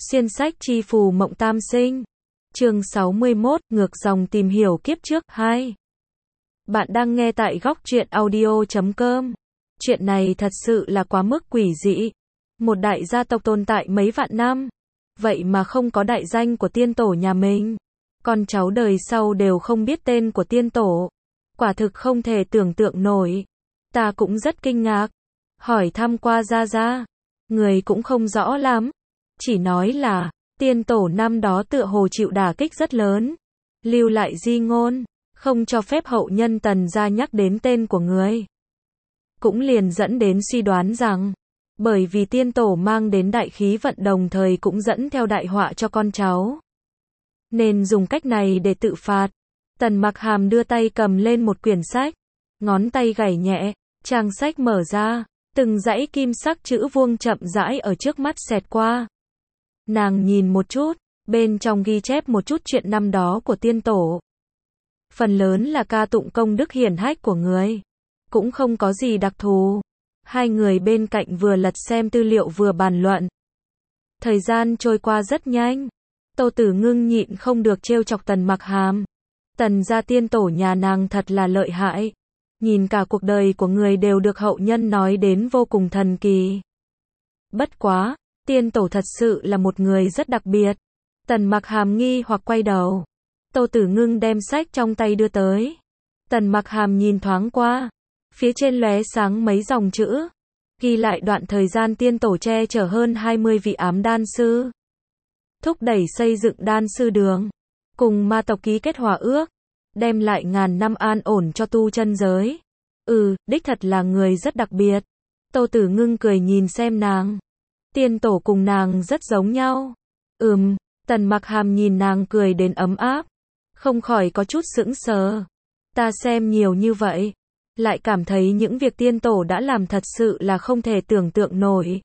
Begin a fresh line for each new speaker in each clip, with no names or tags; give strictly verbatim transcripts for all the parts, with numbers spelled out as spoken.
Xuyên sách chi phù mộng tam sinh. Chương sáu mươi mốt, ngược dòng tìm hiểu kiếp trước. hai. Bạn đang nghe tại góc truyện audio chấm com. Chuyện này thật sự là quá mức quỷ dị. Một đại gia tộc tồn tại mấy vạn năm, vậy mà không có đại danh của tiên tổ nhà mình. Con cháu đời sau đều không biết tên của tiên tổ. Quả thực không thể tưởng tượng nổi. Ta cũng rất kinh ngạc. Hỏi thăm qua gia gia, người cũng không rõ lắm. Chỉ nói là, tiên tổ năm đó tựa hồ chịu đả kích rất lớn. Lưu lại di ngôn, không cho phép hậu nhân Tần gia nhắc đến tên của người. Cũng liền dẫn đến suy đoán rằng, bởi vì tiên tổ mang đến đại khí vận đồng thời cũng dẫn theo đại họa cho con cháu, nên dùng cách này để tự phạt. Tần Mặc Hàm đưa tay cầm lên một quyển sách, ngón tay gảy nhẹ, trang sách mở ra, từng dãy kim sắc chữ vuông chậm rãi ở trước mắt xẹt qua. Nàng nhìn một chút, bên trong ghi chép một chút chuyện năm đó của tiên tổ. Phần lớn là ca tụng công đức hiển hách của người, cũng không có gì đặc thù. Hai người bên cạnh vừa lật xem tư liệu vừa bàn luận. Thời gian trôi qua rất nhanh. Tô Tử Ngưng nhịn không được trêu chọc Tần Mặc Hàm. Tần gia tiên tổ nhà nàng thật là lợi hại. Nhìn cả cuộc đời của người đều được hậu nhân nói đến vô cùng thần kỳ. Bất quá, tiên tổ thật sự là một người rất đặc biệt. Tần Mặc Hàm nghi hoặc quay đầu. Tô Tử Ngưng đem sách trong tay đưa tới. Tần Mặc Hàm nhìn thoáng qua. Phía trên lóe sáng mấy dòng chữ, ghi lại đoạn thời gian tiên tổ che chở hơn hai mươi vị ám đan sư, thúc đẩy xây dựng đan sư đường, cùng ma tộc ký kết hòa ước, đem lại ngàn năm an ổn cho tu chân giới. Ừ, đích thật là người rất đặc biệt. Tô Tử Ngưng cười nhìn xem nàng. Tiên tổ cùng nàng rất giống nhau. Ừm, Tần Mặc Hàm nhìn nàng cười đến ấm áp, không khỏi có chút sững sờ. Ta xem nhiều như vậy, lại cảm thấy những việc tiên tổ đã làm thật sự là không thể tưởng tượng nổi.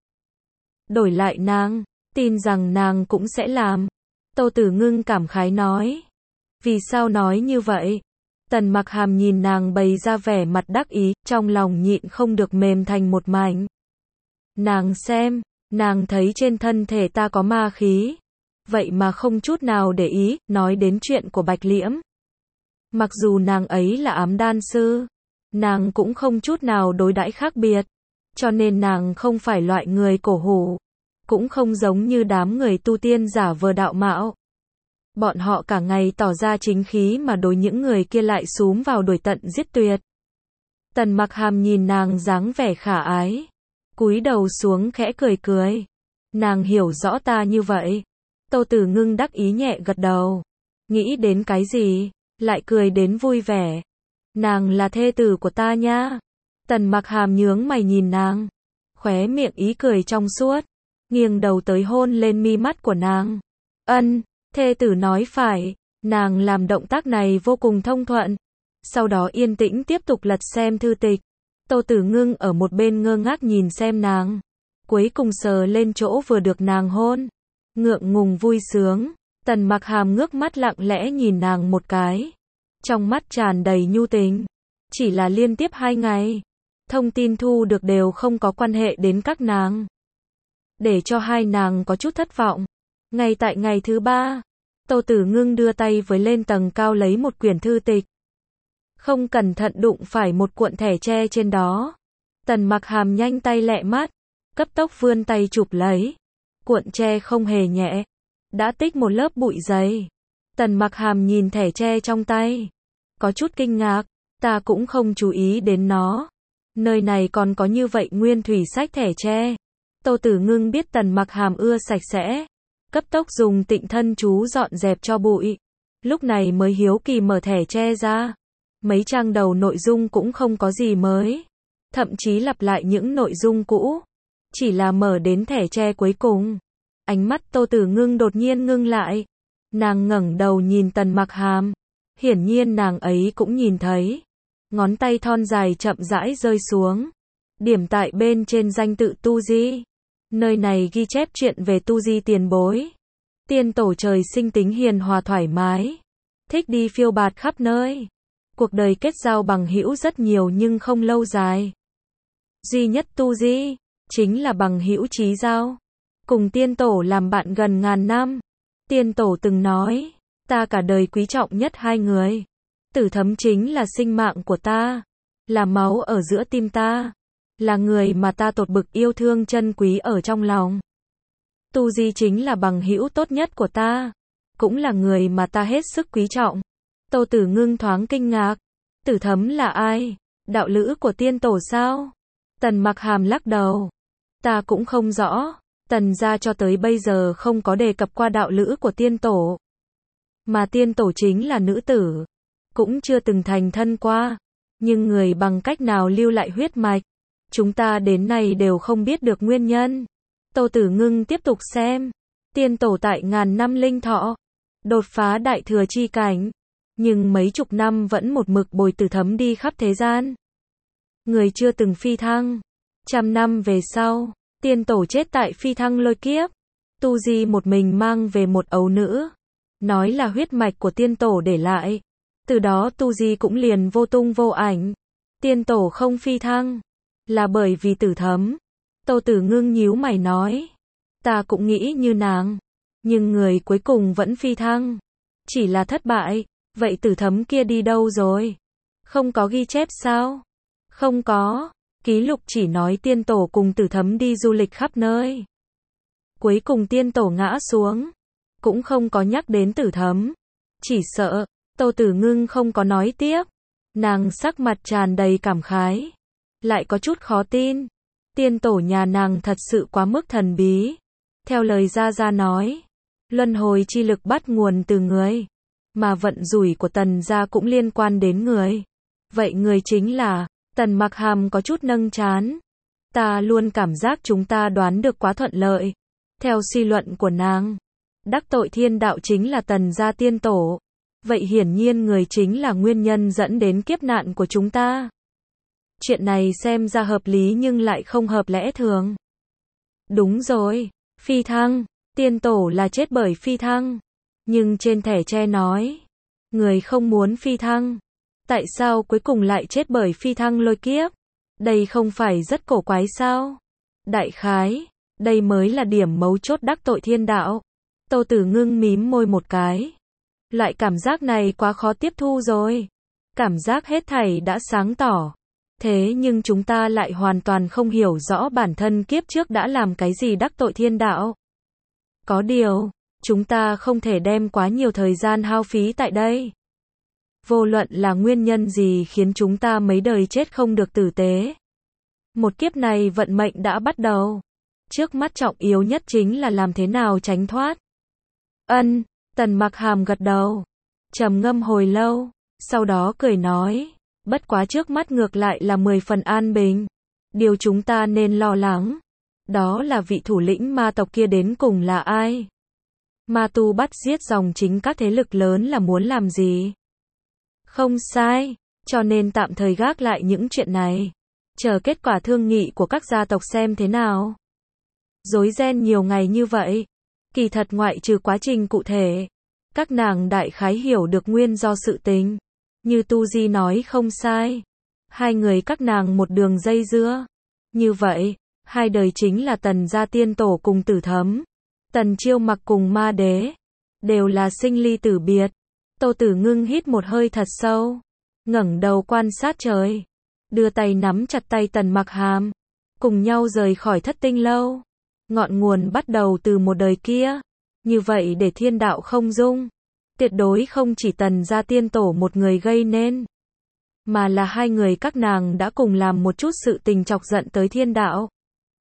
Đổi lại nàng, tin rằng nàng cũng sẽ làm. Tô Tử Ngưng cảm khái nói. Vì sao nói như vậy? Tần Mặc Hàm nhìn nàng bày ra vẻ mặt đắc ý, trong lòng nhịn không được mềm thành một mảnh. Nàng xem, nàng thấy trên thân thể ta có ma khí, vậy mà không chút nào để ý, nói đến chuyện của Bạch Liễm. Mặc dù nàng ấy là ám đan sư, nàng cũng không chút nào đối đãi khác biệt, cho nên nàng không phải loại người cổ hủ, cũng không giống như đám người tu tiên giả vờ đạo mạo. Bọn họ cả ngày tỏ ra chính khí mà đối những người kia lại xúm vào đuổi tận giết tuyệt. Tần Mặc Hàm nhìn nàng dáng vẻ khả ái, cúi đầu xuống khẽ cười cười. Nàng hiểu rõ ta như vậy. Tô Tử Ngưng đắc ý nhẹ gật đầu. Nghĩ đến cái gì, lại cười đến vui vẻ. Nàng là thê tử của ta nha. Tần Mặc Hàm nhướng mày nhìn nàng, khóe miệng ý cười trong suốt, nghiêng đầu tới hôn lên mi mắt của nàng. Ân, thê tử nói phải. Nàng làm động tác này vô cùng thông thuận. Sau đó yên tĩnh tiếp tục lật xem thư tịch. Tô Tử Ngưng ở một bên ngơ ngác nhìn xem nàng, cuối cùng sờ lên chỗ vừa được nàng hôn, ngượng ngùng vui sướng. Tần Mặc Hàm ngước mắt lặng lẽ nhìn nàng một cái, trong mắt tràn đầy nhu tình. Chỉ là liên tiếp hai ngày, thông tin thu được đều không có quan hệ đến các nàng, để cho hai nàng có chút thất vọng. Ngay tại ngày thứ ba, Tô Tử Ngưng đưa tay với lên tầng cao lấy một quyển thư tịch, không cẩn thận đụng phải một cuộn thẻ tre trên đó. Tần Mặc Hàm nhanh tay lẹ mắt, cấp tốc vươn tay chụp lấy. Cuộn tre không hề nhẹ, đã tích một lớp bụi dày. Tần Mặc Hàm nhìn thẻ tre trong tay, có chút kinh ngạc. Ta cũng không chú ý đến nó. Nơi này còn có như vậy nguyên thủy sách thẻ tre. Tô Tử Ngưng biết Tần Mặc Hàm ưa sạch sẽ, cấp tốc dùng tịnh thân chú dọn dẹp cho bụi. Lúc này mới hiếu kỳ mở thẻ tre ra. Mấy trang đầu nội dung cũng không có gì mới, thậm chí lặp lại những nội dung cũ. Chỉ là mở đến thẻ tre cuối cùng, ánh mắt Tô Tử Ngưng đột nhiên ngưng lại. Nàng ngẩng đầu nhìn Tần Mặc Hàm, hiển nhiên nàng ấy cũng nhìn thấy. Ngón tay thon dài chậm rãi rơi xuống, điểm tại bên trên danh tự Tu Di. Nơi này ghi chép chuyện về Tu Di tiền bối. Tiên tổ trời sinh tính hiền hòa thoải mái, thích đi phiêu bạt khắp nơi. Cuộc đời kết giao bằng hữu rất nhiều nhưng không lâu dài. Duy nhất Tu Di chính là bằng hữu chí giao. cùng tiên tổ làm bạn gần ngàn năm. Tiên tổ từng nói, ta cả đời quý trọng nhất hai người. Tử Thấm chính là sinh mạng của ta, là máu ở giữa tim ta, là người mà ta tột bực yêu thương trân quý ở trong lòng. Tu Di chính là bằng hữu tốt nhất của ta, cũng là người mà ta hết sức quý trọng. Tô Tử Ngưng thoáng kinh ngạc, Tử Thấm là ai? Đạo lữ của tiên tổ sao? Tần Mặc Hàm lắc đầu, ta cũng không rõ, Tần gia cho tới bây giờ không có đề cập qua đạo lữ của tiên tổ. Mà tiên tổ chính là nữ tử, cũng chưa từng thành thân qua, nhưng người bằng cách nào lưu lại huyết mạch, chúng ta đến nay đều không biết được nguyên nhân. Tô Tử Ngưng tiếp tục xem, tiên tổ tại ngàn năm linh thọ, đột phá đại thừa chi cảnh, nhưng mấy chục năm vẫn một mực bồi Tử Thấm đi khắp thế gian. Người chưa từng phi thăng. Trăm năm về sau, tiên tổ chết tại phi thăng lôi kiếp. Tu Di một mình mang về một ấu nữ, nói là huyết mạch của tiên tổ để lại. Từ đó Tu Di cũng liền vô tung vô ảnh. Tiên tổ không phi thăng, là bởi vì Tử Thấm. Tô Tử Ngưng nhíu mày nói, ta cũng nghĩ như nàng, nhưng người cuối cùng vẫn phi thăng, chỉ là thất bại. Vậy Tử Thấm kia đi đâu rồi? Không có ghi chép sao? Không có, ký lục chỉ nói tiên tổ cùng Tử Thấm đi du lịch khắp nơi. Cuối cùng tiên tổ ngã xuống, cũng không có nhắc đến Tử Thấm. Chỉ sợ, Tô Tử Ngưng không có nói tiếp. Nàng sắc mặt tràn đầy cảm khái, lại có chút khó tin. Tiên tổ nhà nàng thật sự quá mức thần bí. Theo lời Gia Gia nói, luân hồi chi lực bắt nguồn từ người, mà vận rủi của Tần gia cũng liên quan đến người. Vậy người chính là... Tần Mặc Hàm có chút nâng trán. Ta luôn cảm giác chúng ta đoán được quá thuận lợi. Theo suy luận của nàng, đắc tội thiên đạo chính là Tần gia tiên tổ. Vậy hiển nhiên người chính là nguyên nhân dẫn đến kiếp nạn của chúng ta. Chuyện này xem ra hợp lý nhưng lại không hợp lẽ thường. Đúng rồi, phi thăng, tiên tổ là chết bởi phi thăng. Nhưng trên thẻ tre nói, người không muốn phi thăng. Tại sao cuối cùng lại chết bởi phi thăng lôi kiếp? Đây không phải rất cổ quái sao? Đại khái, đây mới là điểm mấu chốt đắc tội thiên đạo. Tô Tử Ngưng mím môi một cái. Loại cảm giác này quá khó tiếp thu rồi. Cảm giác hết thảy đã sáng tỏ. Thế nhưng chúng ta lại hoàn toàn không hiểu rõ bản thân kiếp trước đã làm cái gì đắc tội thiên đạo. Có điều, chúng ta không thể đem quá nhiều thời gian hao phí tại đây. Vô luận là nguyên nhân gì khiến chúng ta mấy đời chết không được tử tế. Một kiếp này vận mệnh đã bắt đầu. Trước mắt trọng yếu nhất chính là làm thế nào tránh thoát. Ân, Tần Mặc Hàm gật đầu. Trầm ngâm hồi lâu, sau đó cười nói, bất quá trước mắt ngược lại là mười phần an bình. Điều chúng ta nên lo lắng, đó là vị thủ lĩnh ma tộc kia đến cùng là ai. Ma tu bắt giết dòng chính các thế lực lớn là muốn làm gì? Không sai, cho nên tạm thời gác lại những chuyện này, chờ kết quả thương nghị của các gia tộc xem thế nào. Rối ren nhiều ngày như vậy, kỳ thật ngoại trừ quá trình cụ thể, các nàng đại khái hiểu được nguyên do sự tình. Như Tu Di nói không sai, hai người các nàng một đường dây dưa. Như vậy, hai đời chính là Tần gia tiên tổ cùng Tử Thấm, Tần Chiêu Mặc cùng Ma Đế, đều là sinh ly tử biệt. Tô Tử Ngưng hít một hơi thật sâu, ngẩng đầu quan sát trời, đưa tay nắm chặt tay Tần Mặc Hàm, cùng nhau rời khỏi Thất Tinh lâu. Ngọn nguồn bắt đầu từ một đời kia, như vậy để thiên đạo không dung, tuyệt đối không chỉ Tần gia tiên tổ một người gây nên, mà là hai người các nàng đã cùng làm một chút sự tình chọc giận tới thiên đạo.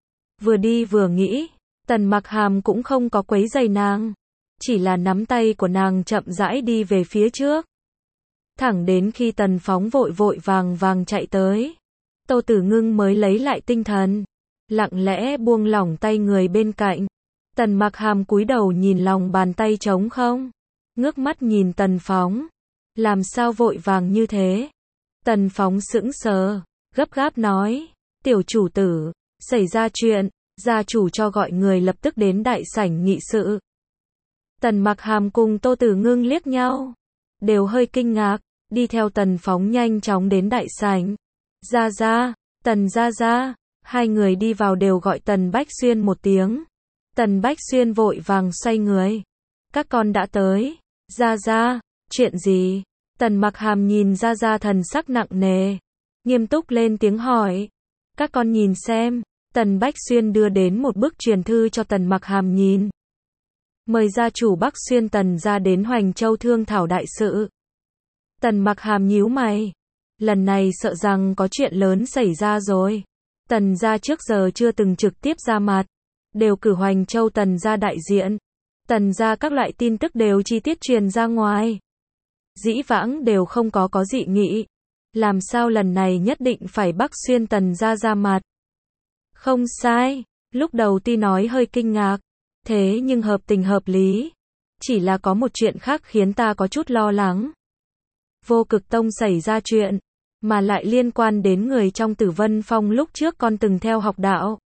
Vừa đi vừa nghĩ, Tần Mặc Hàm cũng không có quấy rầy nàng, chỉ là nắm tay của nàng chậm rãi đi về phía trước. Thẳng đến khi Tần Phóng vội vội vàng vàng chạy tới, Tô Tử Ngưng mới lấy lại tinh thần, lặng lẽ buông lỏng tay người bên cạnh. Tần Mặc Hàm cúi đầu nhìn lòng bàn tay trống không, ngước mắt nhìn Tần Phóng, làm sao vội vàng như thế? Tần Phóng sững sờ, gấp gáp nói, tiểu chủ tử, xảy ra chuyện, gia chủ cho gọi người lập tức đến đại sảnh nghị sự. Tần Mặc Hàm cùng Tô Tử Ngưng liếc nhau, đều hơi kinh ngạc, đi theo Tần Phóng nhanh chóng đến đại sảnh. Gia Gia, Tần Gia Gia, hai người đi vào đều gọi Tần Bách Xuyên một tiếng. Tần Bách Xuyên vội vàng xoay người. Các con đã tới. Gia Gia, chuyện gì? Tần Mặc Hàm nhìn Gia Gia thần sắc nặng nề, nghiêm túc lên tiếng hỏi. Các con nhìn xem. Tần Bách Xuyên đưa đến một bức truyền thư cho Tần Mặc Hàm nhìn. Mời gia chủ Bắc Xuyên Tần gia đến Hoành Châu thương thảo đại sự. Tần Mặc Hàm nhíu mày. Lần này sợ rằng có chuyện lớn xảy ra rồi. Tần gia trước giờ chưa từng trực tiếp ra mặt, đều cử Hoành Châu Tần gia đại diện. Tần gia các loại tin tức đều chi tiết truyền ra ngoài. Dĩ vãng đều không có có dị nghị. Làm sao lần này nhất định phải Bắc Xuyên Tần gia ra mặt? Không sai. Lúc đầu Ti nói hơi kinh ngạc. Thế nhưng hợp tình hợp lý. Chỉ là có một chuyện khác khiến ta có chút lo lắng. Vô Cực Tông xảy ra chuyện, mà lại liên quan đến người trong Tử Vân Phong lúc trước con từng theo học đạo.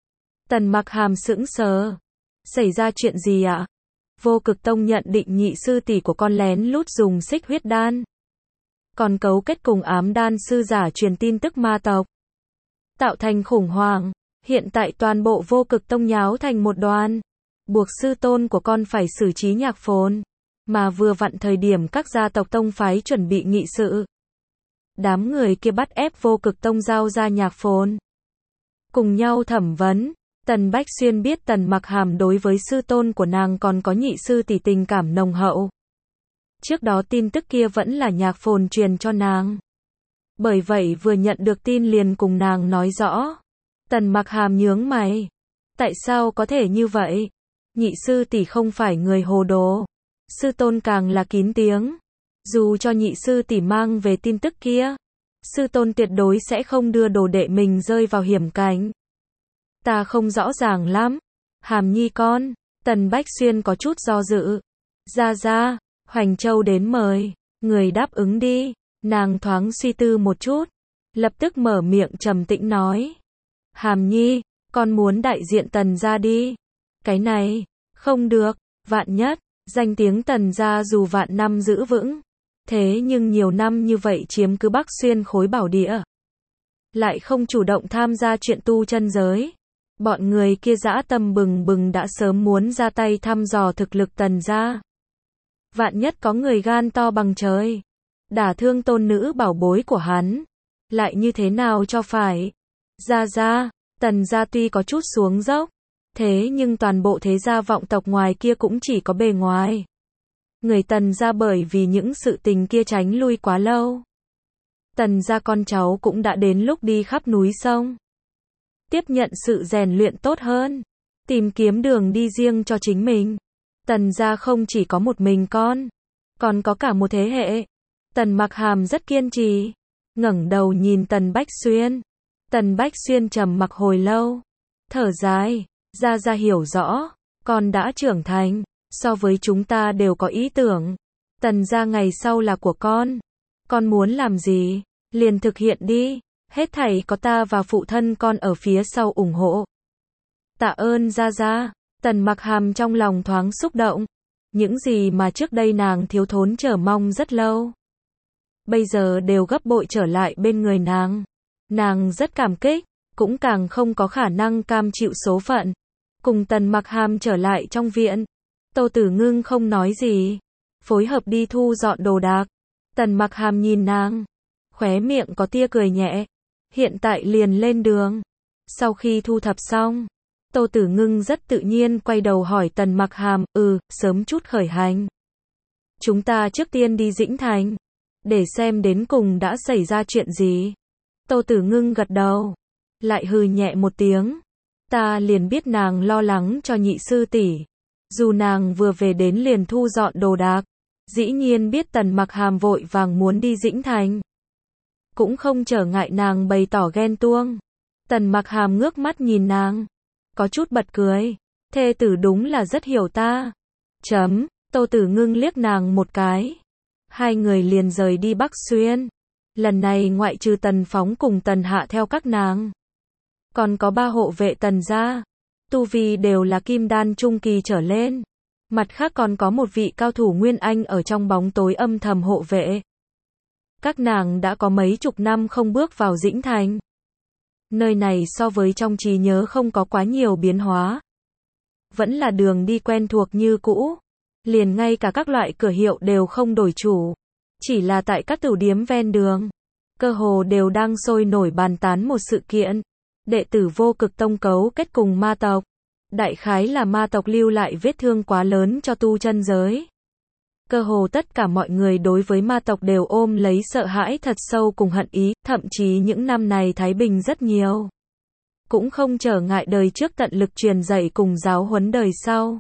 Tần Mặc Hàm sững sờ. Xảy ra chuyện gì ạ? Vô Cực Tông nhận định nhị sư tỷ của con lén lút dùng xích huyết đan, còn cấu kết cùng ám đan sư giả truyền tin tức ma tộc, tạo thành khủng hoảng. Hiện tại toàn bộ Vô Cực Tông nháo thành một đoàn, buộc sư tôn của con phải xử trí Nhạc Phồn, mà vừa vặn thời điểm các gia tộc tông phái chuẩn bị nghị sự. Đám người kia bắt ép Vô Cực Tông giao ra Nhạc Phồn, cùng nhau thẩm vấn. Tần Bách Xuyên biết Tần Mặc Hàm đối với sư tôn của nàng còn có nhị sư tỷ tình cảm nồng hậu. Trước đó tin tức kia vẫn là Nhạc Phồn truyền cho nàng. Bởi vậy vừa nhận được tin liền cùng nàng nói rõ. Tần Mặc Hàm nhướng mày. Tại sao có thể như vậy? Nhị sư tỷ không phải người hồ đồ. Sư tôn càng là kín tiếng. Dù cho nhị sư tỷ mang về tin tức kia, sư tôn tuyệt đối sẽ không đưa đồ đệ mình rơi vào hiểm cảnh. Ta không rõ ràng lắm. Hàm Nhi con. Tần Bách Xuyên có chút do dự. Gia Gia, Hoành Châu đến mời. Người đáp ứng đi. Nàng thoáng suy tư một chút, lập tức mở miệng trầm tĩnh nói. Hàm Nhi, con muốn đại diện Tần gia đi. Cái này, không được. Vạn nhất, danh tiếng Tần gia dù vạn năm giữ vững, thế nhưng nhiều năm như vậy chiếm cứ Bắc Xuyên khối bảo địa, lại không chủ động tham gia chuyện tu chân giới. Bọn người kia dã tâm bừng bừng đã sớm muốn ra tay thăm dò thực lực Tần gia. Vạn nhất có người gan to bằng trời, đả thương tôn nữ bảo bối của hắn, lại như thế nào cho phải? Gia Gia, Tần gia tuy có chút xuống dốc, thế nhưng toàn bộ thế gia vọng tộc ngoài kia cũng chỉ có bề ngoài. Người Tần gia bởi vì những sự tình kia tránh lui quá lâu. Tần gia con cháu cũng đã đến lúc đi khắp núi sông, tiếp nhận sự rèn luyện tốt hơn, tìm kiếm đường đi riêng cho chính mình. Tần gia không chỉ có một mình con, còn có cả một thế hệ. Tần Mặc Hàm rất kiên trì, ngẩng đầu nhìn Tần Bách Xuyên. Tần Bách Xuyên trầm mặc hồi lâu, thở dài. Gia Gia hiểu rõ, con đã trưởng thành, so với chúng ta đều có ý tưởng. Tần gia ngày sau là của con, con muốn làm gì, liền thực hiện đi, hết thảy có ta và phụ thân con ở phía sau ủng hộ. Tạ ơn Gia Gia. Tần Mặc Hàm trong lòng thoáng xúc động, những gì mà trước đây nàng thiếu thốn chờ mong rất lâu, bây giờ đều gấp bội trở lại bên người nàng. Nàng rất cảm kích, cũng càng không có khả năng cam chịu số phận. Cùng Tần Mặc Hàm trở lại trong viện, Tô Tử Ngưng không nói gì, phối hợp đi thu dọn đồ đạc. Tần Mặc Hàm nhìn nàng, khóe miệng có tia cười nhẹ. Hiện tại liền lên đường. Sau khi thu thập xong, Tô Tử Ngưng rất tự nhiên quay đầu hỏi Tần Mặc Hàm, ừ, sớm chút khởi hành. Chúng ta trước tiên đi Dĩnh Thành, để xem đến cùng đã xảy ra chuyện gì. Tô Tử Ngưng gật đầu, lại hừ nhẹ một tiếng. Ta liền biết nàng lo lắng cho nhị sư tỷ. Dù nàng vừa về đến liền thu dọn đồ đạc, dĩ nhiên biết Tần Mặc Hàm vội vàng muốn đi Dĩnh Thành, cũng không trở ngại nàng bày tỏ ghen tuông. Tần Mặc Hàm ngước mắt nhìn nàng, có chút bật cười. Thê tử đúng là rất hiểu ta. Chấm. Tô Tử Ngưng liếc nàng một cái. Hai người liền rời đi Bắc Xuyên. Lần này ngoại trừ Tần Phóng cùng Tần Hạ theo các nàng, còn có ba hộ vệ Tần gia, tu vi đều là kim đan trung kỳ trở lên. Mặt khác còn có một vị cao thủ Nguyên Anh ở trong bóng tối âm thầm hộ vệ. Các nàng đã có mấy chục năm không bước vào Dĩnh Thành. Nơi này so với trong trí nhớ không có quá nhiều biến hóa. vẫn là đường đi quen thuộc như cũ. Liền ngay cả các loại cửa hiệu đều không đổi chủ. Chỉ là tại các tửu điếm ven đường, cơ hồ đều đang sôi nổi bàn tán một sự kiện. Đệ tử Vô Cực Tông cấu kết cùng ma tộc. Đại khái là ma tộc lưu lại vết thương quá lớn cho tu chân giới. Cơ hồ tất cả mọi người đối với ma tộc đều ôm lấy sợ hãi thật sâu cùng hận ý, thậm chí những năm này thái bình rất nhiều. Cũng không trở ngại đời trước tận lực truyền dạy cùng giáo huấn đời sau.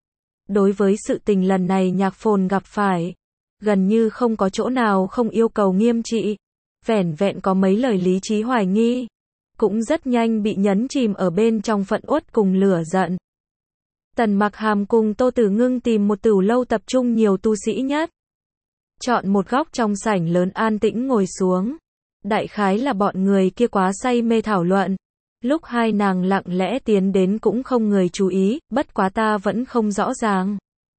Đối với sự tình lần này Nhạc Phồn gặp phải, gần như không có chỗ nào không yêu cầu nghiêm trị. Vẻn vẹn có mấy lời lý trí hoài nghi, cũng rất nhanh bị nhấn chìm ở bên trong phẫn uất cùng lửa giận. Tần Mặc Hàm cùng Tô Tử Ngưng tìm một tửu lâu tập trung nhiều tu sĩ nhất. Chọn một góc trong sảnh lớn an tĩnh ngồi xuống. Đại khái là bọn người kia quá say mê thảo luận. Lúc hai nàng lặng lẽ tiến đến cũng không người chú ý, bất quá ta vẫn không rõ ràng.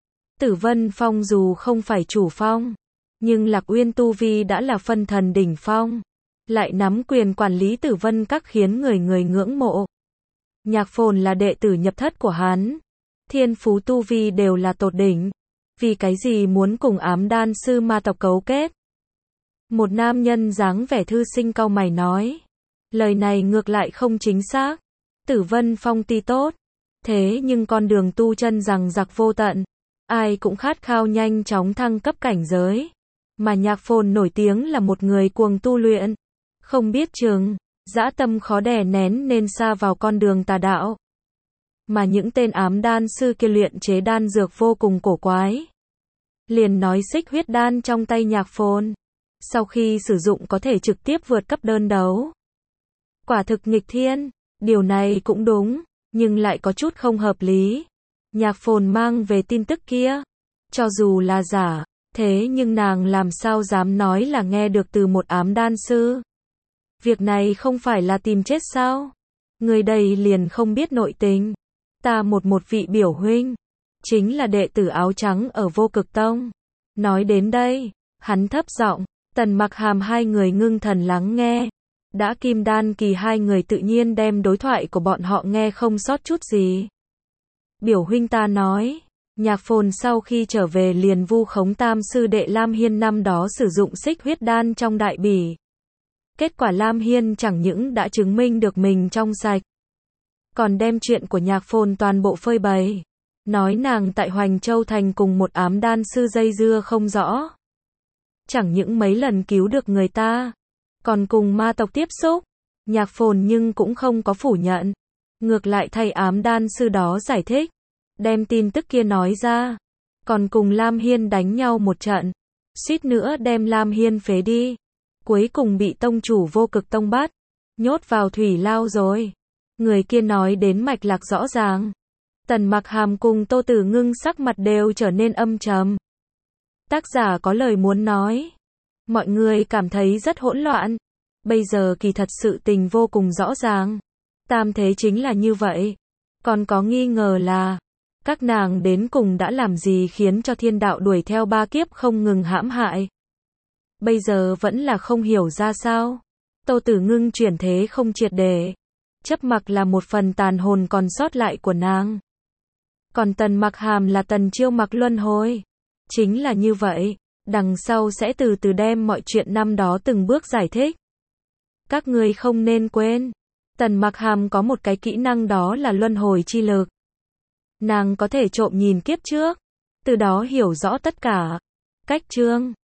Tử Vân Phong dù không phải chủ phong, nhưng Lạc Uyên tu vi đã là phân thần đỉnh phong. Lại nắm quyền quản lý Tử Vân Các khiến người người ngưỡng mộ. Nhạc Phồn là đệ tử nhập thất của hắn. Thiên phú tu vi đều là tột đỉnh. Vì cái gì muốn cùng ám đan sư ma tộc cấu kết? Một nam nhân dáng vẻ thư sinh cau mày nói. Lời này ngược lại không chính xác. Tử Vân Phong tuy tốt, thế nhưng con đường tu chân rằng giặc vô tận. Ai cũng khát khao nhanh chóng thăng cấp cảnh giới. Mà Nhạc Phồn nổi tiếng là một người cuồng tu luyện. Không biết chừng, dã tâm khó đè nén nên sa vào con đường tà đạo. Mà những tên ám đan sư kia luyện chế đan dược vô cùng cổ quái. Liền nói xích huyết đan trong tay Nhạc Phồn, sau khi sử dụng có thể trực tiếp vượt cấp đơn đấu. Quả thực nghịch thiên, điều này cũng đúng, nhưng lại có chút không hợp lý. Nhạc Phồn mang về tin tức kia, cho dù là giả, thế nhưng nàng làm sao dám nói là nghe được từ một ám đan sư. Việc này không phải là tìm chết sao? Người đây liền không biết nội tình. Ta một một vị biểu huynh, chính là đệ tử áo trắng ở Vô Cực Tông. Nói đến đây, hắn thấp giọng, Tần Mặc Hàm hai người ngưng thần lắng nghe. Đã kim đan kỳ hai người tự nhiên đem đối thoại của bọn họ nghe không sót chút gì. Biểu huynh ta nói, Nhạc Phồn sau khi trở về liền vu khống tam sư đệ Lam Hiên năm đó sử dụng xích huyết đan trong đại bỉ. Kết quả Lam Hiên chẳng những đã chứng minh được mình trong sạch, còn đem chuyện của Nhạc Phồn toàn bộ phơi bày. Nói nàng tại Hoành Châu Thành cùng một ám đan sư dây dưa không rõ. Chẳng những mấy lần cứu được người ta, còn cùng ma tộc tiếp xúc. Nhạc Phồn nhưng cũng không có phủ nhận. Ngược lại thay ám đan sư đó giải thích. Đem tin tức kia nói ra. Còn cùng Lam Hiên đánh nhau một trận. Suýt nữa đem Lam Hiên phế đi. Cuối cùng bị tông chủ Vô Cực Tông bắt. Nhốt vào thủy lao rồi. Người kia nói đến mạch lạc rõ ràng. Tần Mặc Hàm cùng Tô Tử Ngưng sắc mặt đều trở nên âm trầm. Tác giả có lời muốn nói. Mọi người cảm thấy rất hỗn loạn. Bây giờ kỳ thật sự tình vô cùng rõ ràng. Tam thế chính là như vậy. Còn có nghi ngờ là các nàng đến cùng đã làm gì khiến cho thiên đạo đuổi theo ba kiếp không ngừng hãm hại. Bây giờ vẫn là không hiểu ra sao. Tô Tử Ngưng chuyển thế không triệt để. Chấp mặc là một phần tàn hồn còn sót lại của nàng. Còn Tần Mặc Hàm là tần chiêu mặc luân hồi. Chính là như vậy. Đằng sau sẽ từ từ đem mọi chuyện năm đó từng bước giải thích. Các ngươi không nên quên. Tần Mặc Hàm có một cái kỹ năng đó là luân hồi chi lực. Nàng có thể trộm nhìn kiếp trước. Từ đó hiểu rõ tất cả. Cách chương